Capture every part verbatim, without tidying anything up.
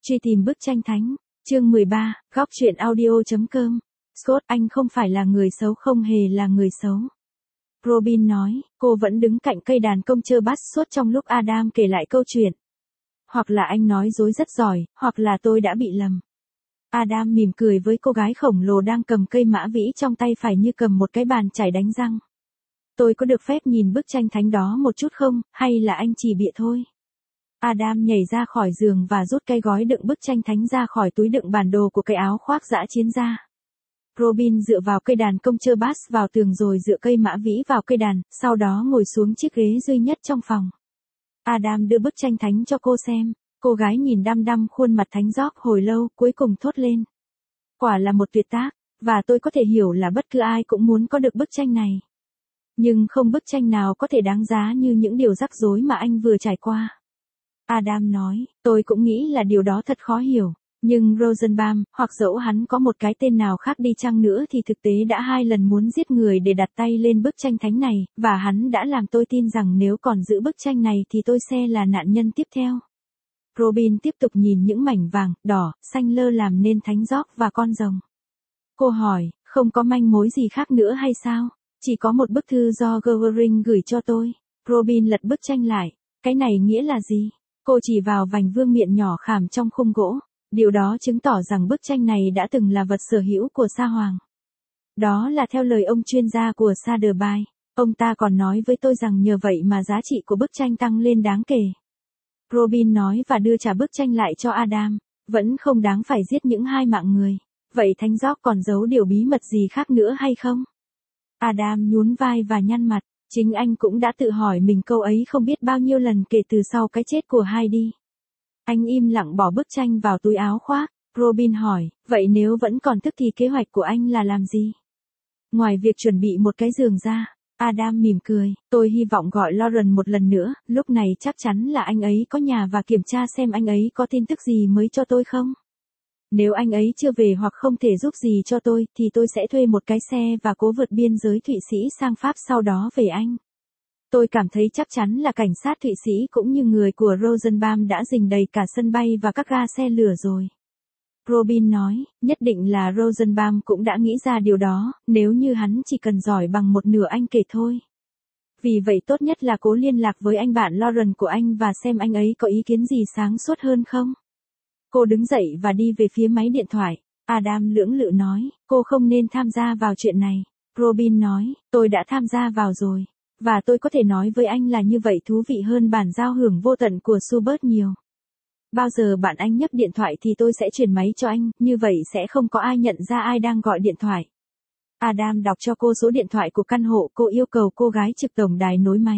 Truy tìm bức tranh thánh. Chương mười ba, góc truyện audio.com. Scott, anh không phải là người xấu, không hề là người xấu. Robin nói, cô vẫn đứng cạnh cây đàn công chơi bass suốt trong lúc Adam kể lại câu chuyện. Hoặc là anh nói dối rất giỏi, hoặc là tôi đã bị lầm. Adam mỉm cười với cô gái khổng lồ đang cầm cây mã vĩ trong tay phải như cầm một cái bàn chải đánh răng. Tôi có được phép nhìn bức tranh thánh đó một chút không, hay là anh chỉ bịa thôi? Adam nhảy ra khỏi giường và rút cái gói đựng bức tranh thánh ra khỏi túi đựng bản đồ của cái áo khoác dã chiến ra. Robin dựa vào cây đàn công chơi bass vào tường rồi dựa cây mã vĩ vào cây đàn, sau đó ngồi xuống chiếc ghế duy nhất trong phòng. Adam đưa bức tranh thánh cho cô xem, cô gái nhìn đăm đăm khuôn mặt thánh George hồi lâu, cuối cùng thốt lên. Quả là một tuyệt tác, và tôi có thể hiểu là bất cứ ai cũng muốn có được bức tranh này. Nhưng không bức tranh nào có thể đáng giá như những điều rắc rối mà anh vừa trải qua. Adam nói, tôi cũng nghĩ là điều đó thật khó hiểu. Nhưng Rosenbaum, hoặc dẫu hắn có một cái tên nào khác đi chăng nữa thì thực tế đã hai lần muốn giết người để đặt tay lên bức tranh thánh này, và hắn đã làm tôi tin rằng nếu còn giữ bức tranh này thì tôi sẽ là nạn nhân tiếp theo. Robin tiếp tục nhìn những mảnh vàng, đỏ, xanh lơ làm nên thánh George và con rồng. Cô hỏi, không có manh mối gì khác nữa hay sao? Chỉ có một bức thư do Goering gửi cho tôi. Robin lật bức tranh lại. Cái này nghĩa là gì? Cô chỉ vào vành vương miện nhỏ khảm trong khung gỗ. Điều đó chứng tỏ rằng bức tranh này đã từng là vật sở hữu của Sa Hoàng. Đó là theo lời ông chuyên gia của Sotheby's. Ông ta còn nói với tôi rằng nhờ vậy mà giá trị của bức tranh tăng lên đáng kể. Robin nói và đưa trả bức tranh lại cho Adam. Vẫn không đáng phải giết những hai mạng người. Vậy thánh George còn giấu điều bí mật gì khác nữa hay không? Adam nhún vai và nhăn mặt. Chính anh cũng đã tự hỏi mình câu ấy không biết bao nhiêu lần kể từ sau cái chết của Heidi. Anh im lặng bỏ bức tranh vào túi áo khoác. Robin hỏi, vậy nếu vẫn còn thức thì kế hoạch của anh là làm gì? Ngoài việc chuẩn bị một cái giường ra, Adam mỉm cười, tôi hy vọng gọi Lauren một lần nữa, lúc này chắc chắn là anh ấy có nhà và kiểm tra xem anh ấy có tin tức gì mới cho tôi không? Nếu anh ấy chưa về hoặc không thể giúp gì cho tôi, thì tôi sẽ thuê một cái xe và cố vượt biên giới Thụy Sĩ sang Pháp sau đó về Anh. Tôi cảm thấy chắc chắn là cảnh sát Thụy Sĩ cũng như người của Rosenbaum đã rình đầy cả sân bay và các ga xe lửa rồi. Robin nói, nhất định là Rosenbaum cũng đã nghĩ ra điều đó, nếu như hắn chỉ cần giỏi bằng một nửa anh kể thôi. Vì vậy tốt nhất là cố liên lạc với anh bạn Lauren của anh và xem anh ấy có ý kiến gì sáng suốt hơn không. Cô đứng dậy và đi về phía máy điện thoại. Adam lưỡng lự nói, cô không nên tham gia vào chuyện này. Robin nói, tôi đã tham gia vào rồi. Và tôi có thể nói với anh là như vậy thú vị hơn bản giao hưởng vô tận của Schubert nhiều. Bao giờ bạn anh nhấc điện thoại thì tôi sẽ chuyển máy cho anh, như vậy sẽ không có ai nhận ra ai đang gọi điện thoại. Adam đọc cho cô số điện thoại của căn hộ, cô yêu cầu cô gái trực tổng đài nối máy.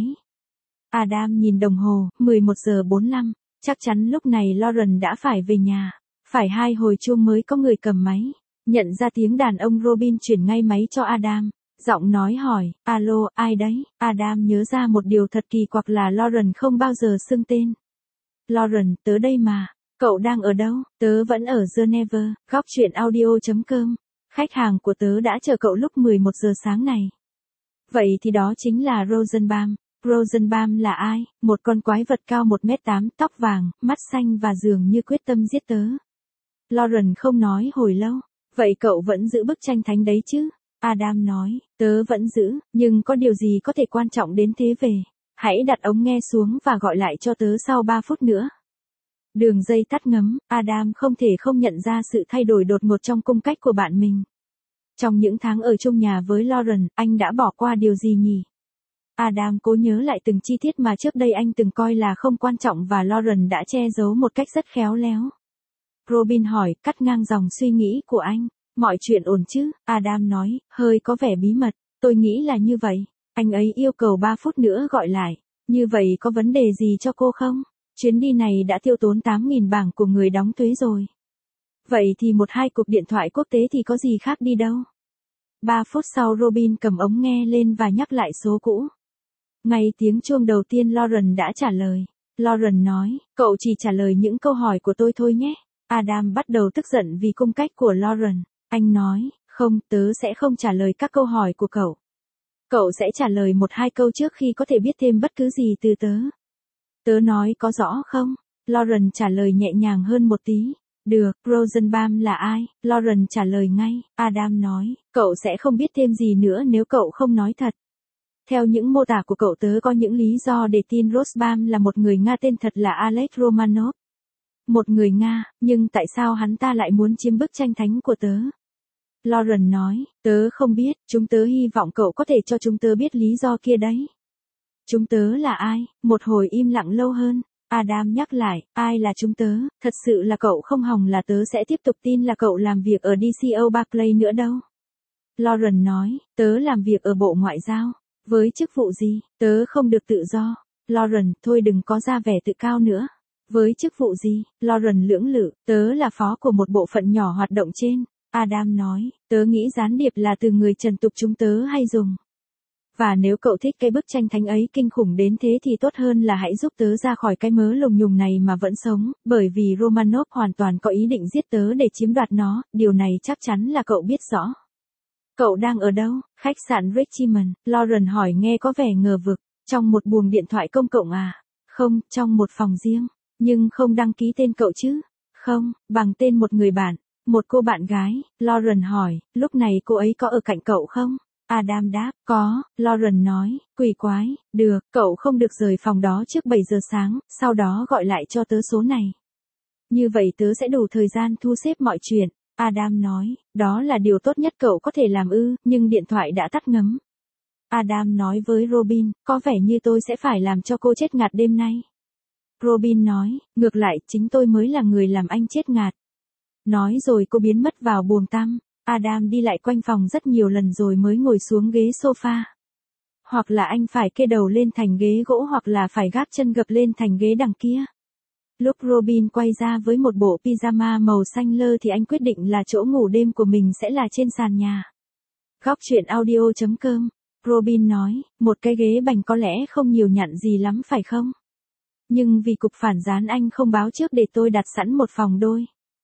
Adam nhìn đồng hồ, mười một giờ bốn mươi lăm, chắc chắn lúc này Lauren đã phải về nhà. Phải hai hồi chuông mới có người cầm máy. Nhận ra tiếng đàn ông, Robin chuyển ngay máy cho Adam. Giọng nói hỏi, alo, ai đấy? Adam nhớ ra một điều thật kỳ quặc là Lauren không bao giờ xưng tên. Lauren, tớ đây mà. Cậu đang ở đâu? Tớ vẫn ở Geneva, góc truyện audio.com. Khách hàng của tớ đã chờ cậu lúc mười một giờ sáng này. Vậy thì đó chính là Rosenbaum. Rosenbaum là ai? Một con quái vật cao một mét tám, tóc vàng, mắt xanh và dường như quyết tâm giết tớ. Lauren không nói hồi lâu. Vậy cậu vẫn giữ bức tranh thánh đấy chứ? Adam nói, tớ vẫn giữ, nhưng có điều gì có thể quan trọng đến thế về? Hãy đặt ống nghe xuống và gọi lại cho tớ sau ba phút nữa. Đường dây tắt ngấm, Adam không thể không nhận ra sự thay đổi đột ngột trong cung cách của bạn mình. Trong những tháng ở chung nhà với Lauren, anh đã bỏ qua điều gì nhỉ? Adam cố nhớ lại từng chi tiết mà trước đây anh từng coi là không quan trọng và Lauren đã che giấu một cách rất khéo léo. Robin hỏi, cắt ngang dòng suy nghĩ của anh. Mọi chuyện ổn chứ? Adam nói, hơi có vẻ bí mật. Tôi nghĩ là như vậy. Anh ấy yêu cầu ba phút nữa gọi lại. Như vậy có vấn đề gì cho cô không? Chuyến đi này đã tiêu tốn tám nghìn bảng của người đóng thuế rồi. Vậy thì một hai cuộc điện thoại quốc tế thì có gì khác đi đâu. Ba phút sau Robin cầm ống nghe lên và nhắc lại số cũ. Ngay tiếng chuông đầu tiên Lauren đã trả lời. Lauren nói, cậu chỉ trả lời những câu hỏi của tôi thôi nhé. Adam bắt đầu tức giận vì cung cách của Lauren. Anh nói, không, tớ sẽ không trả lời các câu hỏi của cậu. Cậu sẽ trả lời một hai câu trước khi có thể biết thêm bất cứ gì từ tớ. Tớ nói có rõ không? Lauren trả lời nhẹ nhàng hơn một tí. Được, Rosenbaum là ai? Lauren trả lời ngay. Adam nói, cậu sẽ không biết thêm gì nữa nếu cậu không nói thật. Theo những mô tả của cậu tớ có những lý do để tin Rosenbaum là một người Nga tên thật là Alex Romanov. Một người Nga, nhưng tại sao hắn ta lại muốn chiếm bức tranh thánh của tớ? Lauren nói, tớ không biết, chúng tớ hy vọng cậu có thể cho chúng tớ biết lý do kia đấy. Chúng tớ là ai? Một hồi im lặng lâu hơn. Adam nhắc lại, ai là chúng tớ? Thật sự là cậu không hòng là tớ sẽ tiếp tục tin là cậu làm việc ở đê xê o Barclay nữa đâu. Lauren nói, tớ làm việc ở Bộ Ngoại giao. Với chức vụ gì? Tớ không được tự do. Lauren, thôi đừng có ra vẻ tự cao nữa. Với chức vụ gì? Lauren lưỡng lự, tớ là phó của một bộ phận nhỏ hoạt động trên. Adam nói, tớ nghĩ gián điệp là từ người trần tục chúng tớ hay dùng. Và nếu cậu thích cái bức tranh thánh ấy kinh khủng đến thế thì tốt hơn là hãy giúp tớ ra khỏi cái mớ lùng nhùng này mà vẫn sống, bởi vì Romanov hoàn toàn có ý định giết tớ để chiếm đoạt nó, điều này chắc chắn là cậu biết rõ. Cậu đang ở đâu? Khách sạn Richmond, Lauren hỏi nghe có vẻ ngờ vực, trong một buồng điện thoại công cộng à? Không, trong một phòng riêng, nhưng không đăng ký tên cậu chứ? Không, bằng tên một người bạn, một cô bạn gái, Lauren hỏi, lúc này cô ấy có ở cạnh cậu không? Adam đáp, có, Lauren nói, quỷ quái, được, cậu không được rời phòng đó trước bảy giờ sáng, sau đó gọi lại cho tớ số này. Như vậy tớ sẽ đủ thời gian thu xếp mọi chuyện. Adam nói, đó là điều tốt nhất cậu có thể làm ư, nhưng điện thoại đã tắt ngấm. Adam nói với Robin, có vẻ như tôi sẽ phải làm cho cô chết ngạt đêm nay. Robin nói, ngược lại, chính tôi mới là người làm anh chết ngạt. Nói rồi cô biến mất vào buồng tắm. Adam đi lại quanh phòng rất nhiều lần rồi mới ngồi xuống ghế sofa. Hoặc là anh phải kê đầu lên thành ghế gỗ hoặc là phải gác chân gập lên thành ghế đằng kia. Lúc Robin quay ra với một bộ pyjama màu xanh lơ thì anh quyết định là chỗ ngủ đêm của mình sẽ là trên sàn nhà. Góc chuyện audio chấm com. Robin nói, một cái ghế bành có lẽ không nhiều nhặn gì lắm phải không? Nhưng vì cục phản gián anh không báo trước để tôi đặt sẵn một phòng đôi.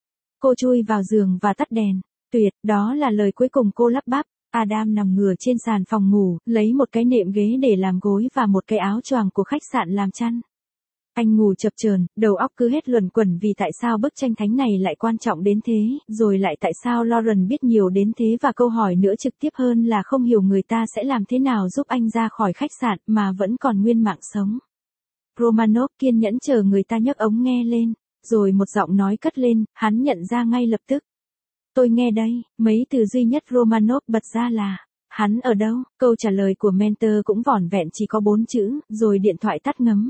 Cô chui vào giường và tắt đèn. Tuyệt, đó là lời cuối cùng cô lắp bắp. Adam nằm ngửa trên sàn phòng ngủ, lấy một cái nệm ghế để làm gối và một cái áo choàng của khách sạn làm chăn. Anh ngủ chập chờn, đầu óc cứ hết luẩn quẩn vì tại sao bức tranh thánh này lại quan trọng đến thế, rồi lại tại sao Lauren biết nhiều đến thế và câu hỏi nữa trực tiếp hơn là không hiểu người ta sẽ làm thế nào giúp anh ra khỏi khách sạn mà vẫn còn nguyên mạng sống. Romanov kiên nhẫn chờ người ta nhấc ống nghe lên, rồi một giọng nói cất lên, hắn nhận ra ngay lập tức. Tôi nghe đây, mấy từ duy nhất Romanov bật ra là, hắn ở đâu? Câu trả lời của mentor cũng vỏn vẹn chỉ có bốn chữ, rồi điện thoại tắt ngấm.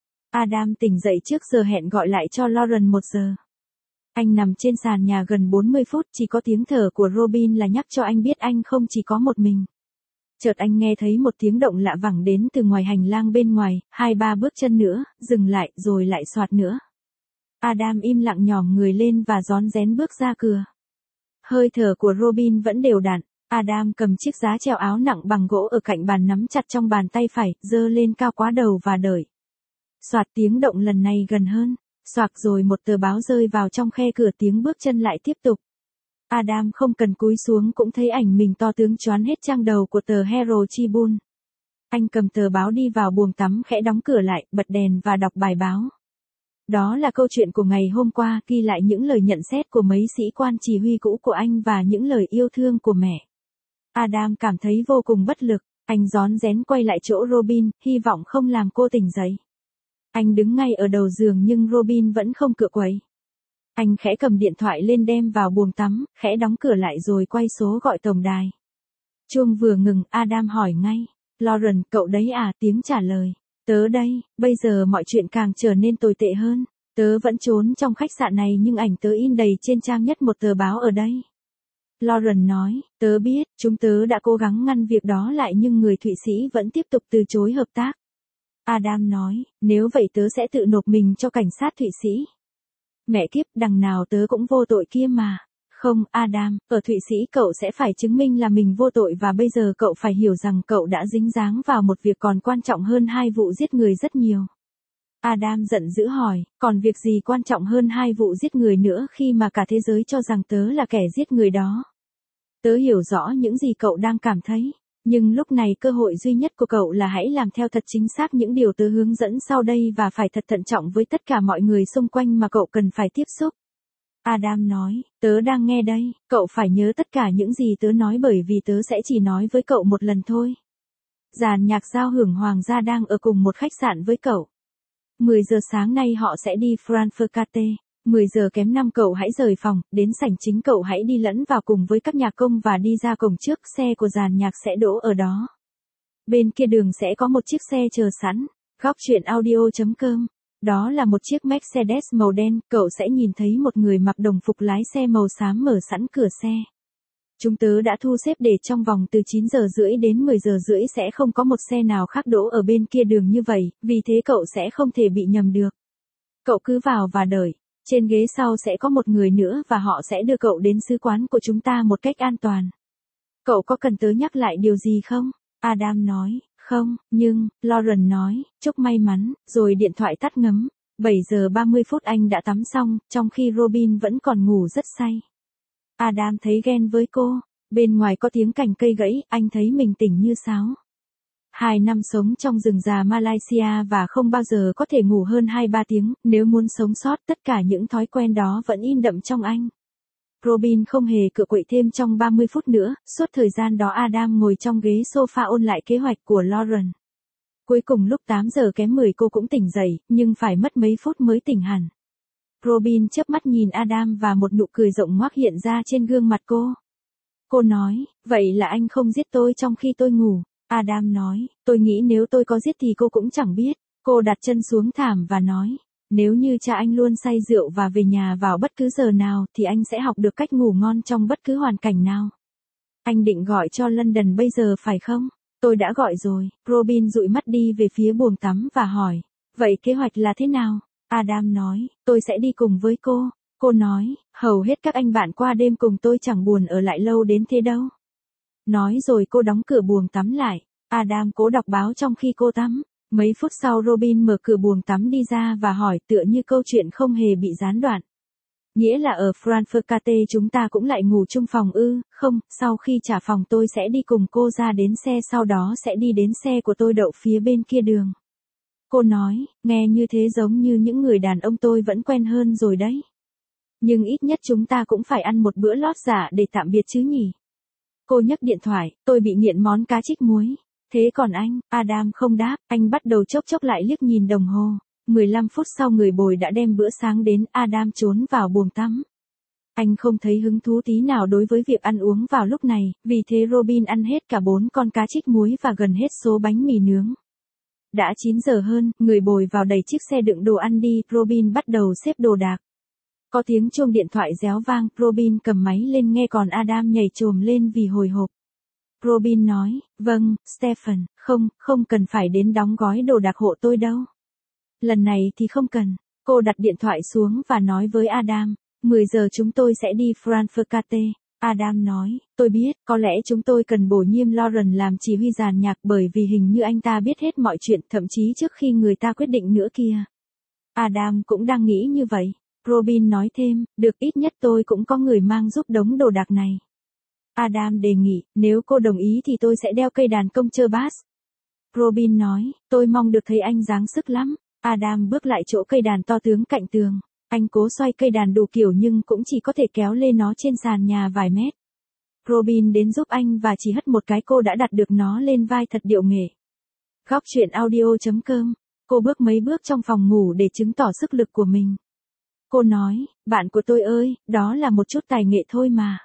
Adam tỉnh dậy trước giờ hẹn gọi lại cho Lauren một giờ. Anh nằm trên sàn nhà gần bốn mươi phút, chỉ có tiếng thở của Robin là nhắc cho anh biết anh không chỉ có một mình. Chợt anh nghe thấy một tiếng động lạ vẳng đến từ ngoài hành lang bên ngoài, hai ba bước chân nữa, dừng lại, rồi lại soạt nữa. Adam im lặng nhòm người lên và rón rén bước ra cửa. Hơi thở của Robin vẫn đều đặn. Adam cầm chiếc giá treo áo nặng bằng gỗ ở cạnh bàn nắm chặt trong bàn tay phải, giơ lên cao quá đầu và đợi. Soạt tiếng động lần này gần hơn. Soạt rồi một tờ báo rơi vào trong khe cửa, tiếng bước chân lại tiếp tục. Adam không cần cúi xuống cũng thấy ảnh mình to tướng choán hết trang đầu của tờ Herald Tribune. Anh cầm tờ báo đi vào buồng tắm, khẽ đóng cửa lại, bật đèn và đọc bài báo. Đó là câu chuyện của ngày hôm qua, ghi lại những lời nhận xét của mấy sĩ quan chỉ huy cũ của anh và những lời yêu thương của mẹ. Adam cảm thấy vô cùng bất lực, anh rón rén quay lại chỗ Robin, hy vọng không làm cô tỉnh dậy. Anh đứng ngay ở đầu giường nhưng Robin vẫn không cựa quậy. Anh khẽ cầm điện thoại lên đem vào buồng tắm, khẽ đóng cửa lại rồi quay số gọi tổng đài. Chuông vừa ngừng, Adam hỏi ngay. Lauren, cậu đấy à? Tiếng trả lời. Tớ đây, bây giờ mọi chuyện càng trở nên tồi tệ hơn. Tớ vẫn trốn trong khách sạn này nhưng ảnh tớ in đầy trên trang nhất một tờ báo ở đây. Lauren nói, tớ biết, chúng tớ đã cố gắng ngăn việc đó lại nhưng người Thụy Sĩ vẫn tiếp tục từ chối hợp tác. Adam nói, nếu vậy tớ sẽ tự nộp mình cho cảnh sát Thụy Sĩ. Mẹ kiếp, đằng nào tớ cũng vô tội kia mà. Không, Adam, ở Thụy Sĩ cậu sẽ phải chứng minh là mình vô tội và bây giờ cậu phải hiểu rằng cậu đã dính dáng vào một việc còn quan trọng hơn hai vụ giết người rất nhiều. Adam giận dữ hỏi, còn việc gì quan trọng hơn hai vụ giết người nữa khi mà cả thế giới cho rằng tớ là kẻ giết người đó? Tớ hiểu rõ những gì cậu đang cảm thấy. Nhưng lúc này cơ hội duy nhất của cậu là hãy làm theo thật chính xác những điều tớ hướng dẫn sau đây và phải thật thận trọng với tất cả mọi người xung quanh mà cậu cần phải tiếp xúc. Adam nói, tớ đang nghe đây, cậu phải nhớ tất cả những gì tớ nói bởi vì tớ sẽ chỉ nói với cậu một lần thôi. Dàn nhạc giao hưởng hoàng gia đang ở cùng một khách sạn với cậu. mười giờ sáng nay họ sẽ đi Frankfurt. mười giờ kém năm cậu hãy rời phòng, đến sảnh chính cậu hãy đi lẫn vào cùng với các nhạc công và đi ra cổng trước, xe của dàn nhạc sẽ đỗ ở đó. Bên kia đường sẽ có một chiếc xe chờ sẵn. Góc truyện audio chấm com. Đó là một chiếc Mercedes màu đen, cậu sẽ nhìn thấy một người mặc đồng phục lái xe màu xám mở sẵn cửa xe. Chúng tớ đã thu xếp để trong vòng từ chín giờ rưỡi đến mười giờ rưỡi sẽ không có một xe nào khác đỗ ở bên kia đường như vậy, vì thế cậu sẽ không thể bị nhầm được. Cậu cứ vào và đợi. Trên ghế sau sẽ có một người nữa và họ sẽ đưa cậu đến sứ quán của chúng ta một cách an toàn. Cậu có cần tớ nhắc lại điều gì không? Adam nói, không, nhưng, Lauren nói, chúc may mắn, rồi điện thoại tắt ngấm. bảy giờ ba mươi phút anh đã tắm xong, trong khi Robin vẫn còn ngủ rất say. Adam thấy ghen với cô, bên ngoài có tiếng cành cây gãy, anh thấy mình tỉnh như sáo. Hai năm sống trong rừng già Malaysia và không bao giờ có thể ngủ hơn hai ba tiếng, nếu muốn sống sót tất cả những thói quen đó vẫn in đậm trong anh. Robin không hề cựa quậy thêm trong ba mươi phút nữa, suốt thời gian đó Adam ngồi trong ghế sofa ôn lại kế hoạch của Lauren. Cuối cùng lúc tám giờ kém mười cô cũng tỉnh dậy, nhưng phải mất mấy phút mới tỉnh hẳn. Robin chớp mắt nhìn Adam và một nụ cười rộng ngoác hiện ra trên gương mặt cô. Cô nói, vậy là anh không giết tôi trong khi tôi ngủ. Adam nói, tôi nghĩ nếu tôi có giết thì cô cũng chẳng biết. Cô đặt chân xuống thảm và nói, nếu như cha anh luôn say rượu và về nhà vào bất cứ giờ nào thì anh sẽ học được cách ngủ ngon trong bất cứ hoàn cảnh nào. Anh định gọi cho London bây giờ phải không? Tôi đã gọi rồi. Robin dụi mắt đi về phía buồng tắm và hỏi, vậy kế hoạch là thế nào? Adam nói, tôi sẽ đi cùng với cô. Cô nói, hầu hết các anh bạn qua đêm cùng tôi chẳng buồn ở lại lâu đến thế đâu. Nói rồi cô đóng cửa buồng tắm lại. Adam cố đọc báo trong khi cô tắm. Mấy phút sau Robin mở cửa buồng tắm đi ra và hỏi tựa như câu chuyện không hề bị gián đoạn. Nghĩa là ở Frankfurt chúng ta cũng lại ngủ chung phòng ư? Không, sau khi trả phòng tôi sẽ đi cùng cô ra đến xe, sau đó sẽ đi đến xe của tôi đậu phía bên kia đường. Cô nói, nghe như thế giống như những người đàn ông tôi vẫn quen hơn rồi đấy. Nhưng ít nhất chúng ta cũng phải ăn một bữa lót giả để tạm biệt chứ nhỉ? Cô nhấc điện thoại, tôi bị nghiện món cá trích muối. Thế còn anh? Adam không đáp, anh bắt đầu chốc chốc lại liếc nhìn đồng hồ. mười lăm phút sau người bồi đã đem bữa sáng đến, Adam trốn vào buồng tắm. Anh không thấy hứng thú tí nào đối với việc ăn uống vào lúc này, vì thế Robin ăn hết cả bốn con cá trích muối và gần hết số bánh mì nướng. Đã chín giờ hơn, người bồi vào đầy chiếc xe đựng đồ ăn đi, Robin bắt đầu xếp đồ đạc. Có tiếng chuông điện thoại réo vang, Robin cầm máy lên nghe còn Adam nhảy chồm lên vì hồi hộp. Robin nói, vâng, Stephen, không, không cần phải đến đóng gói đồ đạc hộ tôi đâu. Lần này thì không cần. Cô đặt điện thoại xuống và nói với Adam, mười giờ chúng tôi sẽ đi Frankfurt. Adam nói, tôi biết, có lẽ chúng tôi cần bổ nhiệm Lauren làm chỉ huy dàn nhạc bởi vì hình như anh ta biết hết mọi chuyện thậm chí trước khi người ta quyết định nữa kìa. Adam cũng đang nghĩ như vậy. Robin nói thêm, được ít nhất tôi cũng có người mang giúp đống đồ đạc này. Adam đề nghị, nếu cô đồng ý thì tôi sẽ đeo cây đàn công chơi bass. Robin nói, tôi mong được thấy anh dáng sức lắm. Adam bước lại chỗ cây đàn to tướng cạnh tường. Anh cố xoay cây đàn đủ kiểu nhưng cũng chỉ có thể kéo lên nó trên sàn nhà vài mét. Robin đến giúp anh và chỉ hất một cái cô đã đặt được nó lên vai thật điệu nghệ. Góc truyện audio chấm com. Cô bước mấy bước trong phòng ngủ để chứng tỏ sức lực của mình. Cô nói, bạn của tôi ơi, đó là một chút tài nghệ thôi mà.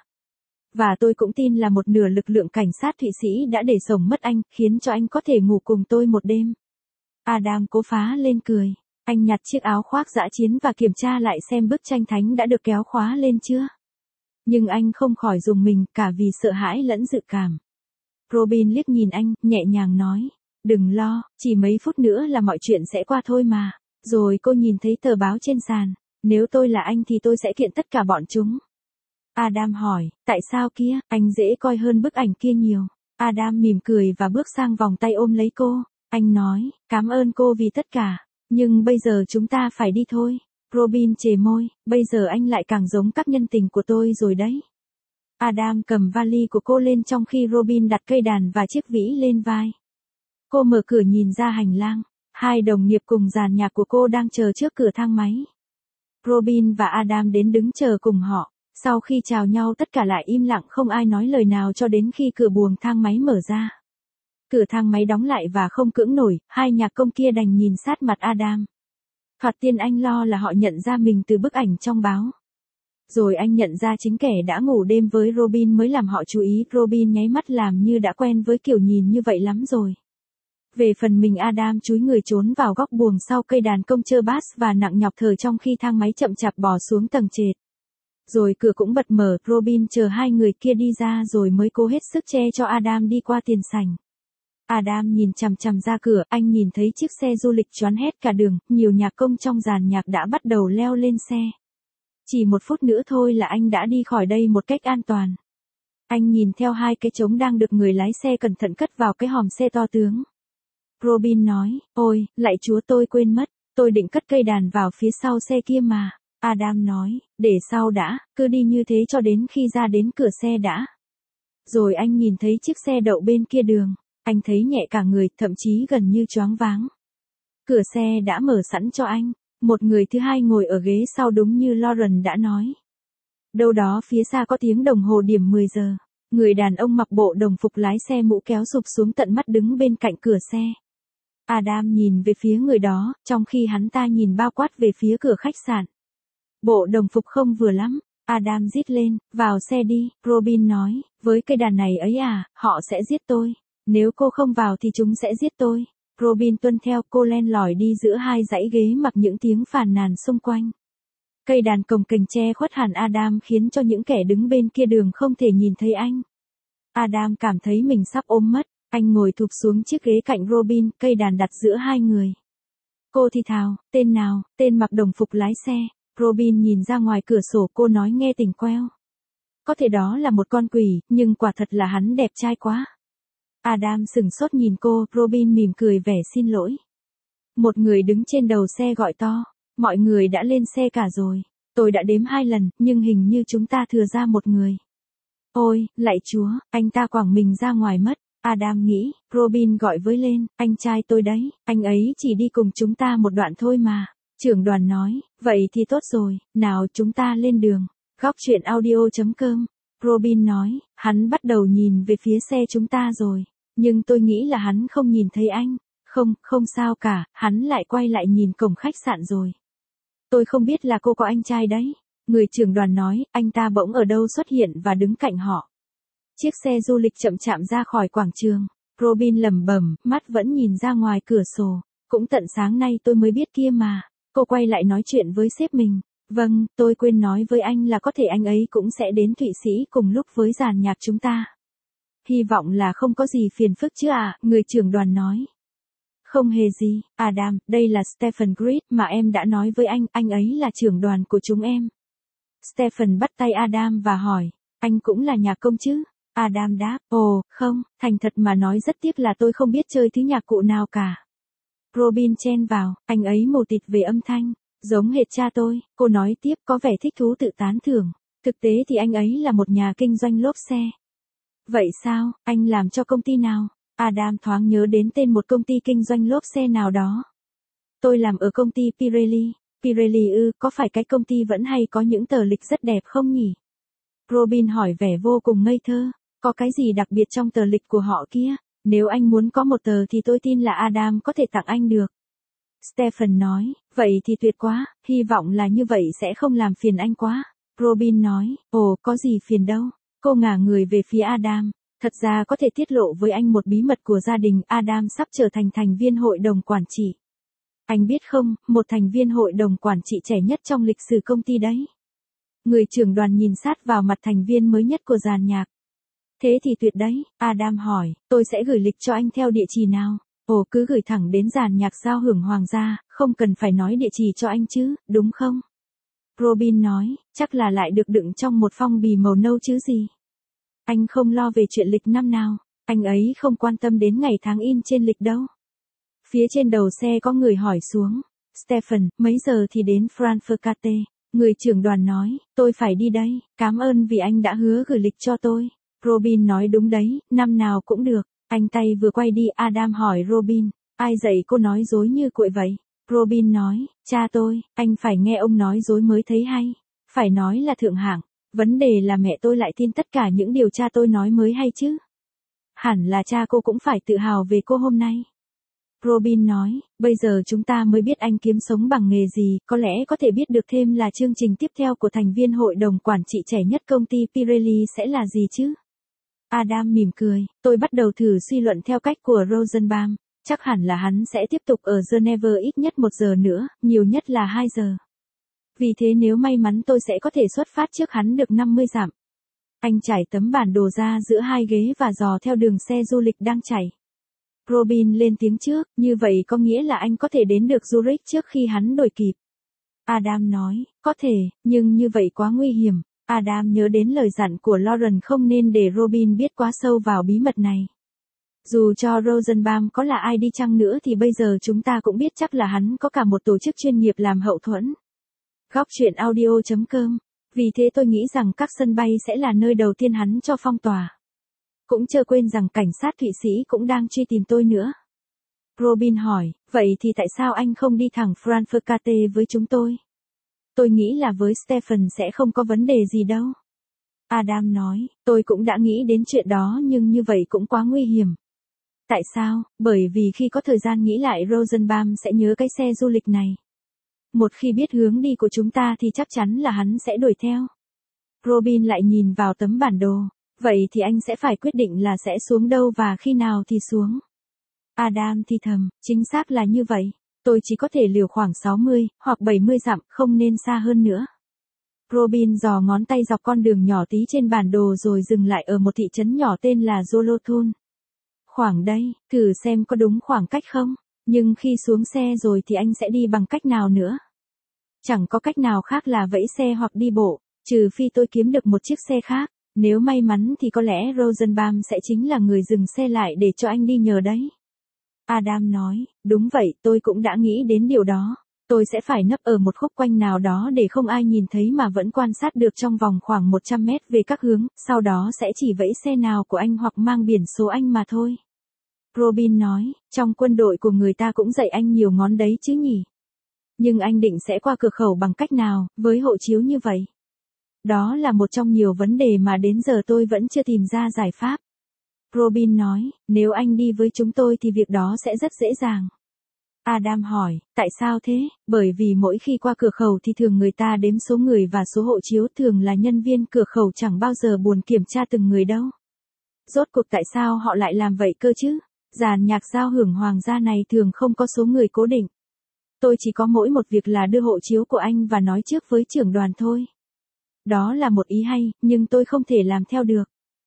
Và tôi cũng tin là một nửa lực lượng cảnh sát Thụy Sĩ đã để sống mất anh, khiến cho anh có thể ngủ cùng tôi một đêm. Adam cố phá lên cười. Anh nhặt chiếc áo khoác dã chiến và kiểm tra lại xem bức tranh thánh đã được kéo khóa lên chưa. Nhưng anh không khỏi rùng mình cả vì sợ hãi lẫn dự cảm. Robin liếc nhìn anh, nhẹ nhàng nói, đừng lo, chỉ mấy phút nữa là mọi chuyện sẽ qua thôi mà. Rồi cô nhìn thấy tờ báo trên sàn. Nếu tôi là anh thì tôi sẽ kiện tất cả bọn chúng. Adam hỏi, tại sao kia, anh dễ coi hơn bức ảnh kia nhiều. Adam mỉm cười và bước sang vòng tay ôm lấy cô. Anh nói, cảm ơn cô vì tất cả. Nhưng bây giờ chúng ta phải đi thôi. Robin chề môi, bây giờ anh lại càng giống các nhân tình của tôi rồi đấy. Adam cầm vali của cô lên trong khi Robin đặt cây đàn và chiếc vĩ lên vai. Cô mở cửa nhìn ra hành lang. Hai đồng nghiệp cùng dàn nhạc của cô đang chờ trước cửa thang máy. Robin và Adam đến đứng chờ cùng họ. Sau khi chào nhau tất cả lại im lặng không ai nói lời nào cho đến khi cửa buồng thang máy mở ra. Cửa thang máy đóng lại và không cưỡng nổi, hai nhạc công kia đành nhìn sát mặt Adam. Thoạt tiên anh lo là họ nhận ra mình từ bức ảnh trong báo. Rồi anh nhận ra chính kẻ đã ngủ đêm với Robin mới làm họ chú ý. Robin nháy mắt làm như đã quen với kiểu nhìn như vậy lắm rồi. Về phần mình Adam chúi người trốn vào góc buồng sau cây đàn công chơi bass và nặng nhọc thở trong khi thang máy chậm chạp bò xuống tầng trệt. Rồi cửa cũng bật mở, Robin chờ hai người kia đi ra rồi mới cố hết sức che cho Adam đi qua tiền sảnh. Adam nhìn chằm chằm ra cửa, anh nhìn thấy chiếc xe du lịch choán hết cả đường, nhiều nhạc công trong dàn nhạc đã bắt đầu leo lên xe. Chỉ một phút nữa thôi là anh đã đi khỏi đây một cách an toàn. Anh nhìn theo hai cái trống đang được người lái xe cẩn thận cất vào cái hòm xe to tướng. Robin nói, ôi, lạy chúa tôi quên mất, tôi định cất cây đàn vào phía sau xe kia mà. Adam nói, để sau đã, cứ đi như thế cho đến khi ra đến cửa xe đã. Rồi anh nhìn thấy chiếc xe đậu bên kia đường, anh thấy nhẹ cả người, thậm chí gần như choáng váng. Cửa xe đã mở sẵn cho anh, một người thứ hai ngồi ở ghế sau đúng như Lauren đã nói. Đâu đó phía xa có tiếng đồng hồ điểm mười giờ, người đàn ông mặc bộ đồng phục lái xe mũ kéo sụp xuống tận mắt đứng bên cạnh cửa xe. Adam nhìn về phía người đó, trong khi hắn ta nhìn bao quát về phía cửa khách sạn. Bộ đồng phục không vừa lắm, Adam rít lên, vào xe đi, Robin nói, với cây đàn này ấy à, họ sẽ giết tôi, nếu cô không vào thì chúng sẽ giết tôi. Robin tuân theo, cô len lỏi đi giữa hai dãy ghế mặc những tiếng phàn nàn xung quanh. Cây đàn cồng kềnh che khuất hẳn Adam khiến cho những kẻ đứng bên kia đường không thể nhìn thấy anh. Adam cảm thấy mình sắp ôm mất, anh ngồi thụp xuống chiếc ghế cạnh Robin, cây đàn đặt giữa hai người. Cô thì thào, tên nào, tên mặc đồng phục lái xe. Robin nhìn ra ngoài cửa sổ, cô nói nghe tỉnh queo. Có thể đó là một con quỷ, nhưng quả thật là hắn đẹp trai quá. Adam sửng sốt nhìn cô, Robin mỉm cười vẻ xin lỗi. Một người đứng trên đầu xe gọi to, mọi người đã lên xe cả rồi. Tôi đã đếm hai lần, nhưng hình như chúng ta thừa ra một người. Ôi, lạy chúa, anh ta quẳng mình ra ngoài mất. Adam nghĩ, Robin gọi với lên, anh trai tôi đấy, anh ấy chỉ đi cùng chúng ta một đoạn thôi mà. Trưởng đoàn nói, vậy thì tốt rồi, nào chúng ta lên đường. Góc truyện audio chấm com. Robin nói, hắn bắt đầu nhìn về phía xe chúng ta rồi, nhưng tôi nghĩ là hắn không nhìn thấy anh. Không, không sao cả, hắn lại quay lại nhìn cổng khách sạn rồi. Tôi không biết là cô có anh trai đấy. Người trưởng đoàn nói, anh ta bỗng ở đâu xuất hiện và đứng cạnh họ. Chiếc xe du lịch chậm chạm ra khỏi quảng trường. Robin lẩm bẩm, mắt vẫn nhìn ra ngoài cửa sổ. Cũng tận sáng nay tôi mới biết kia mà. Cô quay lại nói chuyện với sếp mình. Vâng, tôi quên nói với anh là có thể anh ấy cũng sẽ đến Thụy Sĩ cùng lúc với dàn nhạc chúng ta. Hy vọng là không có gì phiền phức chứ à, người trưởng đoàn nói. Không hề gì, Adam, đây là Stephen Grid mà em đã nói với anh, anh ấy là trưởng đoàn của chúng em. Stephen bắt tay Adam và hỏi, anh cũng là nhạc công chứ? Adam đáp, ồ, không, thành thật mà nói rất tiếc là tôi không biết chơi thứ nhạc cụ nào cả. Robin chen vào, anh ấy mù tịt về âm thanh, giống hệt cha tôi, cô nói tiếp có vẻ thích thú tự tán thưởng. Thực tế thì anh ấy là một nhà kinh doanh lốp xe. Vậy sao, anh làm cho công ty nào? Adam thoáng nhớ đến tên một công ty kinh doanh lốp xe nào đó. Tôi làm ở công ty Pirelli. Pirelli ư, có phải cái công ty vẫn hay có những tờ lịch rất đẹp không nhỉ? Robin hỏi vẻ vô cùng ngây thơ, có cái gì đặc biệt trong tờ lịch của họ kia? Nếu anh muốn có một tờ thì tôi tin là Adam có thể tặng anh được. Stephen nói, vậy thì tuyệt quá, hy vọng là như vậy sẽ không làm phiền anh quá. Robin nói, ồ, có gì phiền đâu. Cô ngả người về phía Adam. Thật ra có thể tiết lộ với anh một bí mật của gia đình, Adam sắp trở thành thành viên hội đồng quản trị. Anh biết không, một thành viên hội đồng quản trị trẻ nhất trong lịch sử công ty đấy. Người trưởng đoàn nhìn sát vào mặt thành viên mới nhất của dàn nhạc. Thế thì tuyệt đấy, Adam hỏi, tôi sẽ gửi lịch cho anh theo địa chỉ nào? Ồ, cứ gửi thẳng đến dàn nhạc giao hưởng hoàng gia, không cần phải nói địa chỉ cho anh chứ, đúng không? Robin nói, chắc là lại được đựng trong một phong bì màu nâu chứ gì. Anh không lo về chuyện lịch năm nào, anh ấy không quan tâm đến ngày tháng in trên lịch đâu. Phía trên đầu xe có người hỏi xuống, Stephen, mấy giờ thì đến Frankfurt? Người trưởng đoàn nói, tôi phải đi đây, cảm ơn vì anh đã hứa gửi lịch cho tôi. Robin nói đúng đấy, năm nào cũng được. Anh tay vừa quay đi, Adam hỏi Robin, ai dạy cô nói dối như cuội vậy? Robin nói, cha tôi, anh phải nghe ông nói dối mới thấy hay. Phải nói là thượng hạng, vấn đề là mẹ tôi lại tin tất cả những điều cha tôi nói mới hay chứ. Hẳn là cha cô cũng phải tự hào về cô hôm nay. Robin nói, bây giờ chúng ta mới biết anh kiếm sống bằng nghề gì, có lẽ có thể biết được thêm là chương trình tiếp theo của thành viên hội đồng quản trị trẻ nhất công ty Pirelli sẽ là gì chứ? Adam mỉm cười, tôi bắt đầu thử suy luận theo cách của Rosenbaum, chắc hẳn là hắn sẽ tiếp tục ở Geneva ít nhất một giờ nữa, nhiều nhất là hai giờ. Vì thế nếu may mắn tôi sẽ có thể xuất phát trước hắn được năm mươi dặm. Anh trải tấm bản đồ ra giữa hai ghế và dò theo đường xe du lịch đang chạy. Robin lên tiếng trước, như vậy có nghĩa là anh có thể đến được Zurich trước khi hắn đuổi kịp. Adam nói, có thể, nhưng như vậy quá nguy hiểm. Adam nhớ đến lời dặn của Lauren không nên để Robin biết quá sâu vào bí mật này. Dù cho Rosenbaum có là ai đi chăng nữa thì bây giờ chúng ta cũng biết chắc là hắn có cả một tổ chức chuyên nghiệp làm hậu thuẫn. Góc truyện audio chấm com. Vì thế tôi nghĩ rằng các sân bay sẽ là nơi đầu tiên hắn cho phong tỏa. Cũng chớ quên rằng cảnh sát Thụy Sĩ cũng đang truy tìm tôi nữa. Robin hỏi, vậy thì tại sao anh không đi thẳng Frankfurt với chúng tôi? Tôi nghĩ là với Stephen sẽ không có vấn đề gì đâu. Adam nói, tôi cũng đã nghĩ đến chuyện đó nhưng như vậy cũng quá nguy hiểm. Tại sao? Bởi vì khi có thời gian nghĩ lại Rosenbaum sẽ nhớ cái xe du lịch này. Một khi biết hướng đi của chúng ta thì chắc chắn là hắn sẽ đuổi theo. Robin lại nhìn vào tấm bản đồ. Vậy thì anh sẽ phải quyết định là sẽ xuống đâu và khi nào thì xuống. Adam thì thầm, chính xác là như vậy. Tôi chỉ có thể liều khoảng sáu mươi, hoặc bảy mươi dặm, không nên xa hơn nữa. Robin giò ngón tay dọc con đường nhỏ tí trên bản đồ rồi dừng lại ở một thị trấn nhỏ tên là Zolothurn. Khoảng đây, thử xem có đúng khoảng cách không, nhưng khi xuống xe rồi thì anh sẽ đi bằng cách nào nữa? Chẳng có cách nào khác là vẫy xe hoặc đi bộ, trừ phi tôi kiếm được một chiếc xe khác. Nếu may mắn thì có lẽ Rosenbaum sẽ chính là người dừng xe lại để cho anh đi nhờ đấy. Adam nói, đúng vậy, tôi cũng đã nghĩ đến điều đó. Tôi sẽ phải nấp ở một khúc quanh nào đó để không ai nhìn thấy mà vẫn quan sát được trong vòng khoảng một trăm mét về các hướng, sau đó sẽ chỉ vẫy xe nào của anh hoặc mang biển số anh mà thôi. Robin nói, trong quân đội của người ta cũng dạy anh nhiều ngón đấy chứ nhỉ? Nhưng anh định sẽ qua cửa khẩu bằng cách nào, với hộ chiếu như vậy? Đó là một trong nhiều vấn đề mà đến giờ tôi vẫn chưa tìm ra giải pháp. Robin nói, nếu anh đi với chúng tôi thì việc đó sẽ rất dễ dàng. Adam hỏi, tại sao thế? Bởi vì mỗi khi qua cửa khẩu thì thường người ta đếm số người và số hộ chiếu, thường là nhân viên cửa khẩu chẳng bao giờ buồn kiểm tra từng người đâu. Rốt cuộc tại sao họ lại làm vậy cơ chứ? Dàn nhạc giao hưởng hoàng gia này thường không có số người cố định. Tôi chỉ có mỗi một việc là đưa hộ chiếu của anh và nói trước với trưởng đoàn thôi. Đó là một ý hay, nhưng tôi không thể làm theo được.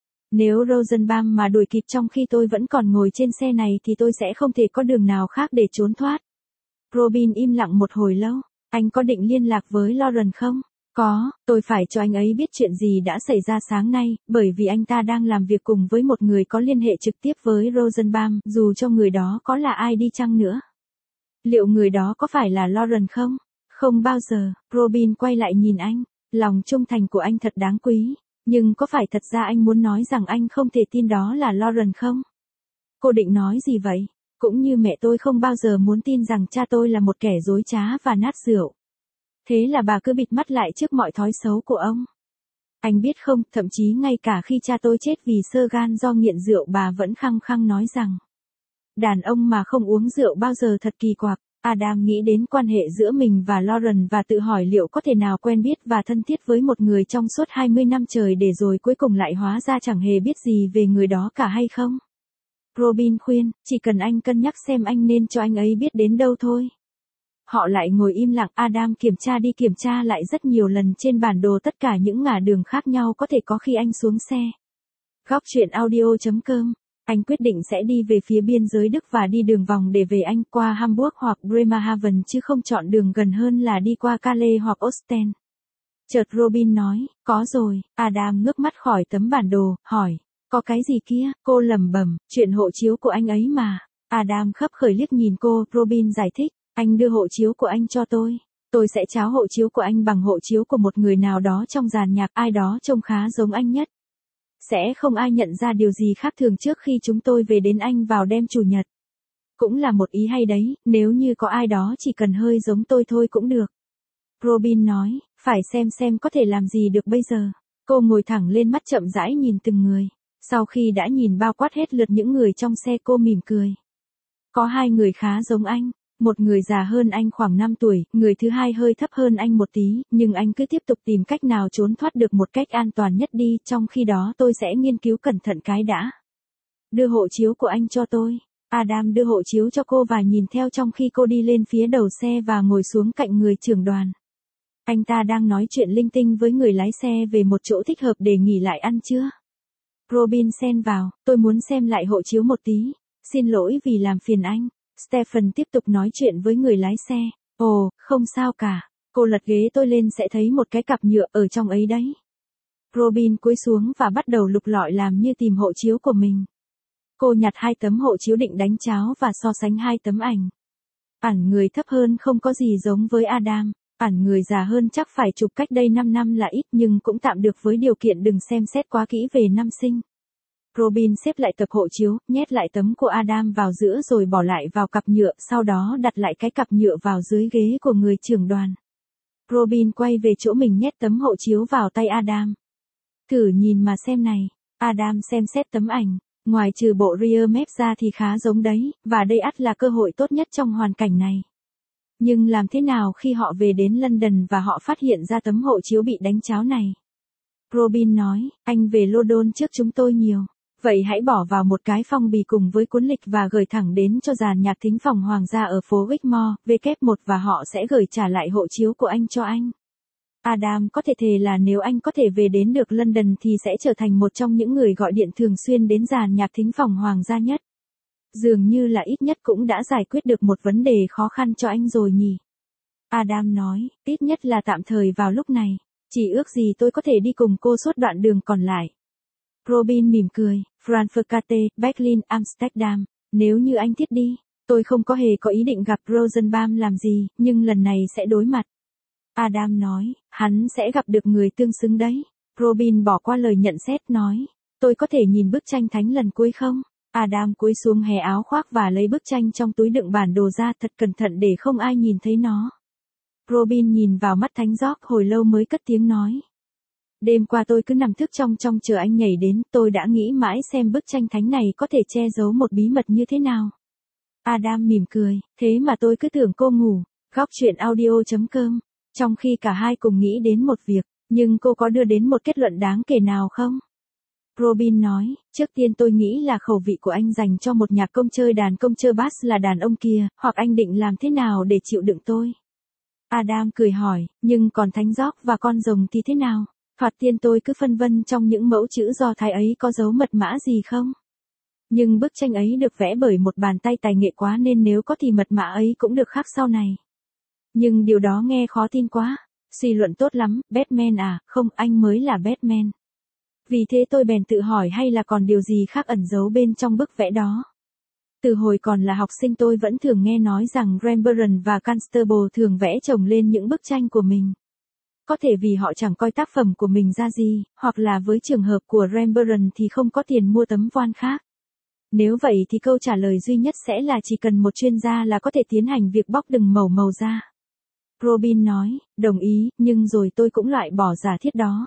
Nếu Rosenbaum mà đuổi kịp trong khi tôi vẫn còn ngồi trên xe này thì tôi sẽ không thể có đường nào khác để trốn thoát. Robin im lặng một hồi lâu. Anh có định liên lạc với Lauren không? Có, tôi phải cho anh ấy biết chuyện gì đã xảy ra sáng nay, bởi vì anh ta đang làm việc cùng với một người có liên hệ trực tiếp với Rosenbaum, dù cho người đó có là ai đi chăng nữa. Liệu người đó có phải là Lauren không? Không bao giờ. Robin quay lại nhìn anh. Lòng trung thành của anh thật đáng quý. Nhưng có phải thật ra anh muốn nói rằng anh không thể tin đó là Lauren không? Cô định nói gì vậy? Cũng như mẹ tôi không bao giờ muốn tin rằng cha tôi là một kẻ dối trá và nát rượu. Thế là bà cứ bịt mắt lại trước mọi thói xấu của ông. Anh biết không, thậm chí ngay cả khi cha tôi chết vì xơ gan do nghiện rượu bà vẫn khăng khăng nói rằng đàn ông mà không uống rượu bao giờ thật kỳ quặc. Adam nghĩ đến quan hệ giữa mình và Lauren và tự hỏi liệu có thể nào quen biết và thân thiết với một người trong suốt hai mươi năm trời để rồi cuối cùng lại hóa ra chẳng hề biết gì về người đó cả hay không? Robin khuyên, chỉ cần anh cân nhắc xem anh nên cho anh ấy biết đến đâu thôi. Họ lại ngồi im lặng, Adam kiểm tra đi kiểm tra lại rất nhiều lần trên bản đồ tất cả những ngả đường khác nhau có thể có khi anh xuống xe. Góc truyện audio chấm com. Anh quyết định sẽ đi về phía biên giới Đức và đi đường vòng để về Anh qua Hamburg hoặc Bremerhaven chứ không chọn đường gần hơn là đi qua Calais hoặc Ostend. Chợt Robin nói, có rồi. Adam ngước mắt khỏi tấm bản đồ, hỏi, có cái gì kia? Cô lẩm bẩm, chuyện hộ chiếu của anh ấy mà. Adam khấp khởi liếc nhìn cô, Robin giải thích, anh đưa hộ chiếu của anh cho tôi. Tôi sẽ tráo hộ chiếu của anh bằng hộ chiếu của một người nào đó trong dàn nhạc, ai đó trông khá giống anh nhất. Sẽ không ai nhận ra điều gì khác thường trước khi chúng tôi về đến anh vào đêm chủ nhật. Cũng là một ý hay đấy, nếu như có ai đó chỉ cần hơi giống tôi thôi cũng được. Robin nói, phải xem xem có thể làm gì được bây giờ. Cô ngồi thẳng lên, mắt chậm rãi nhìn từng người. Sau khi đã nhìn bao quát hết lượt những người trong xe, cô mỉm cười. Có hai người khá giống anh. Một người già hơn anh khoảng năm tuổi, người thứ hai hơi thấp hơn anh một tí, nhưng anh cứ tiếp tục tìm cách nào trốn thoát được một cách an toàn nhất đi, trong khi đó tôi sẽ nghiên cứu cẩn thận cái đã. Đưa hộ chiếu của anh cho tôi. Adam đưa hộ chiếu cho cô và nhìn theo trong khi cô đi lên phía đầu xe và ngồi xuống cạnh người trưởng đoàn. Anh ta đang nói chuyện linh tinh với người lái xe về một chỗ thích hợp để nghỉ lại ăn trưa. Robin xen vào, tôi muốn xem lại hộ chiếu một tí. Xin lỗi vì làm phiền anh. Stephen tiếp tục nói chuyện với người lái xe. Ồ, không sao cả. Cô lật ghế tôi lên sẽ thấy một cái cặp nhựa ở trong ấy đấy. Robin cúi xuống và bắt đầu lục lọi làm như tìm hộ chiếu của mình. Cô nhặt hai tấm hộ chiếu định đánh cháo và so sánh hai tấm ảnh. Ảnh người thấp hơn không có gì giống với Adam. Ảnh người già hơn chắc phải chụp cách đây năm năm là ít, nhưng cũng tạm được với điều kiện đừng xem xét quá kỹ về năm sinh. Robin xếp lại tập hộ chiếu, nhét lại tấm của Adam vào giữa rồi bỏ lại vào cặp nhựa, sau đó đặt lại cái cặp nhựa vào dưới ghế của người trưởng đoàn. Robin quay về chỗ mình, nhét tấm hộ chiếu vào tay Adam. Thử nhìn mà xem này. Adam xem xét tấm ảnh. Ngoài trừ bộ rear map ra thì khá giống đấy, và đây ắt là cơ hội tốt nhất trong hoàn cảnh này. Nhưng làm thế nào khi họ về đến London và họ phát hiện ra tấm hộ chiếu bị đánh cháo này? Robin nói, anh về London trước chúng tôi nhiều. Vậy hãy bỏ vào một cái phong bì cùng với cuốn lịch và gửi thẳng đến cho dàn nhạc thính phòng hoàng gia ở phố Wigmore, W một và họ sẽ gửi trả lại hộ chiếu của anh cho anh. Adam có thể thề là nếu anh có thể về đến được London thì sẽ trở thành một trong những người gọi điện thường xuyên đến dàn nhạc thính phòng hoàng gia nhất. Dường như là ít nhất cũng đã giải quyết được một vấn đề khó khăn cho anh rồi nhỉ. Adam nói, ít nhất là tạm thời vào lúc này. Chỉ ước gì tôi có thể đi cùng cô suốt đoạn đường còn lại. Robin mỉm cười, Frankfurt, Berlin, Amsterdam. Nếu như anh thiết đi, tôi không có hề có ý định gặp Rosenbaum làm gì, nhưng lần này sẽ đối mặt. Adam nói, hắn sẽ gặp được người tương xứng đấy. Robin bỏ qua lời nhận xét nói, tôi có thể nhìn bức tranh thánh lần cuối không? Adam cúi xuống hé áo khoác và lấy bức tranh trong túi đựng bản đồ ra thật cẩn thận để không ai nhìn thấy nó. Robin nhìn vào mắt Thánh George hồi lâu mới cất tiếng nói. Đêm qua tôi cứ nằm thức trong trong chờ anh nhảy đến, tôi đã nghĩ mãi xem bức tranh thánh này có thể che giấu một bí mật như thế nào. Adam mỉm cười, thế mà tôi cứ tưởng cô ngủ. Góc chuyện audio chấm com. Trong khi cả hai cùng nghĩ đến một việc, nhưng cô có đưa đến một kết luận đáng kể nào không? Robin nói, trước tiên tôi nghĩ là khẩu vị của anh dành cho một nhạc công chơi đàn công chơi bass là đàn ông kia, hoặc anh định làm thế nào để chịu đựng tôi? Adam cười hỏi, nhưng còn Thánh George và con rồng thì thế nào? Thoạt tiên tôi cứ phân vân trong những mẫu chữ Do Thái ấy có dấu mật mã gì không? Nhưng bức tranh ấy được vẽ bởi một bàn tay tài nghệ quá nên nếu có thì mật mã ấy cũng được khắc sau này. Nhưng điều đó nghe khó tin quá. Suy luận tốt lắm, Batman à, không, anh mới là Batman. Vì thế tôi bèn tự hỏi hay là còn điều gì khác ẩn giấu bên trong bức vẽ đó. Từ hồi còn là học sinh tôi vẫn thường nghe nói rằng Rembrandt và Constable thường vẽ chồng lên những bức tranh của mình. Có thể vì họ chẳng coi tác phẩm của mình ra gì, hoặc là với trường hợp của Rembrandt thì không có tiền mua tấm voan khác. Nếu vậy thì câu trả lời duy nhất sẽ là chỉ cần một chuyên gia là có thể tiến hành việc bóc đừng màu màu ra. Robin nói, đồng ý, nhưng rồi tôi cũng loại bỏ giả thiết đó.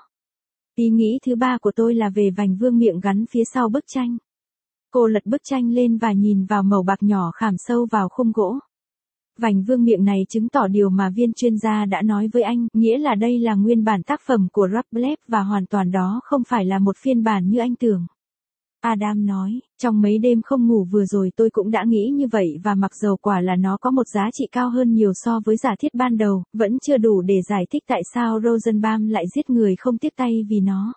Ý nghĩ thứ ba của tôi là về vành vương miện gắn phía sau bức tranh. Cô lật bức tranh lên và nhìn vào màu bạc nhỏ khảm sâu vào khung gỗ. Vành vương miện này chứng tỏ điều mà viên chuyên gia đã nói với anh, nghĩa là đây là nguyên bản tác phẩm của Rabelais và hoàn toàn đó không phải là một phiên bản như anh tưởng. Adam nói, trong mấy đêm không ngủ vừa rồi tôi cũng đã nghĩ như vậy và mặc dầu quả là nó có một giá trị cao hơn nhiều so với giả thiết ban đầu, vẫn chưa đủ để giải thích tại sao Rosenbaum lại giết người không tiếc tay vì nó.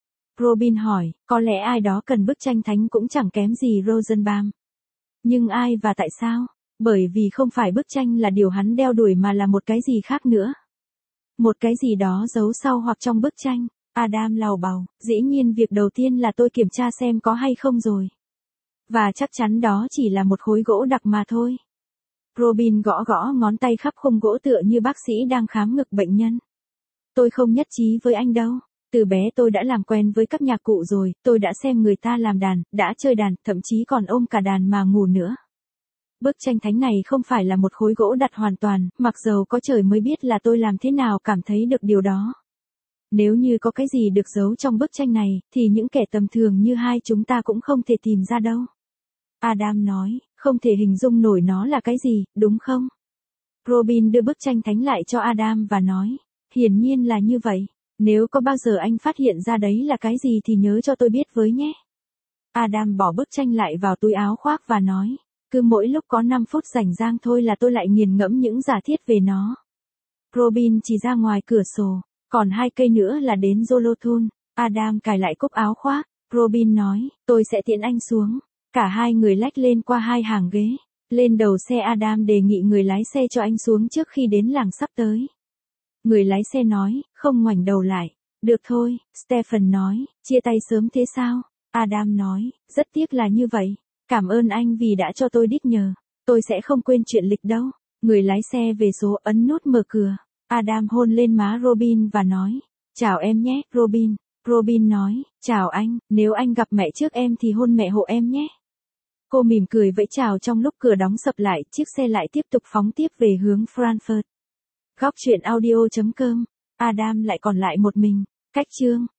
Robin hỏi, có lẽ ai đó cần bức tranh thánh cũng chẳng kém gì Rosenbaum. Nhưng ai và tại sao? Bởi vì không phải bức tranh là điều hắn đeo đuổi mà là một cái gì khác nữa. Một cái gì đó giấu sau hoặc trong bức tranh. Adam lào bào, dĩ nhiên việc đầu tiên là tôi kiểm tra xem có hay không rồi. Và chắc chắn đó chỉ là một khối gỗ đặc mà thôi. Robin gõ gõ ngón tay khắp khung gỗ tựa như bác sĩ đang khám ngực bệnh nhân. Tôi không nhất trí với anh đâu. Từ bé tôi đã làm quen với các nhạc cụ rồi, tôi đã xem người ta làm đàn, đã chơi đàn, thậm chí còn ôm cả đàn mà ngủ nữa. Bức tranh thánh này không phải là một khối gỗ đặt hoàn toàn, mặc dầu có trời mới biết là tôi làm thế nào cảm thấy được điều đó. Nếu như có cái gì được giấu trong bức tranh này, thì những kẻ tầm thường như hai chúng ta cũng không thể tìm ra đâu. Adam nói, không thể hình dung nổi nó là cái gì, đúng không? Robin đưa bức tranh thánh lại cho Adam và nói, hiển nhiên là như vậy. Nếu có bao giờ anh phát hiện ra đấy là cái gì thì nhớ cho tôi biết với nhé. Adam bỏ bức tranh lại vào túi áo khoác và nói, cứ mỗi lúc có năm phút rảnh rang thôi là tôi lại nghiền ngẫm những giả thiết về nó. Robin chỉ ra ngoài cửa sổ, còn hai cây nữa là đến Zolothun. Adam cài lại cúc áo khoác, Robin nói, tôi sẽ tiễn anh xuống. Cả hai người lách lên qua hai hàng ghế. Lên đầu xe Adam đề nghị người lái xe cho anh xuống trước khi đến làng sắp tới. Người lái xe nói, không ngoảnh đầu lại. Được thôi, Stephen nói, chia tay sớm thế sao? Adam nói, rất tiếc là như vậy. Cảm ơn anh vì đã cho tôi đích nhờ. Tôi sẽ không quên chuyện lịch đâu. Người lái xe về số ấn nút mở cửa. Adam hôn lên má Robin và nói, chào em nhé, Robin. Robin nói, chào anh, nếu anh gặp mẹ trước em thì hôn mẹ hộ em nhé. Cô mỉm cười vẫy chào trong lúc cửa đóng sập lại, chiếc xe lại tiếp tục phóng tiếp về hướng Frankfurt. Góc truyện audio chấm com. Adam lại còn lại một mình. Cách chương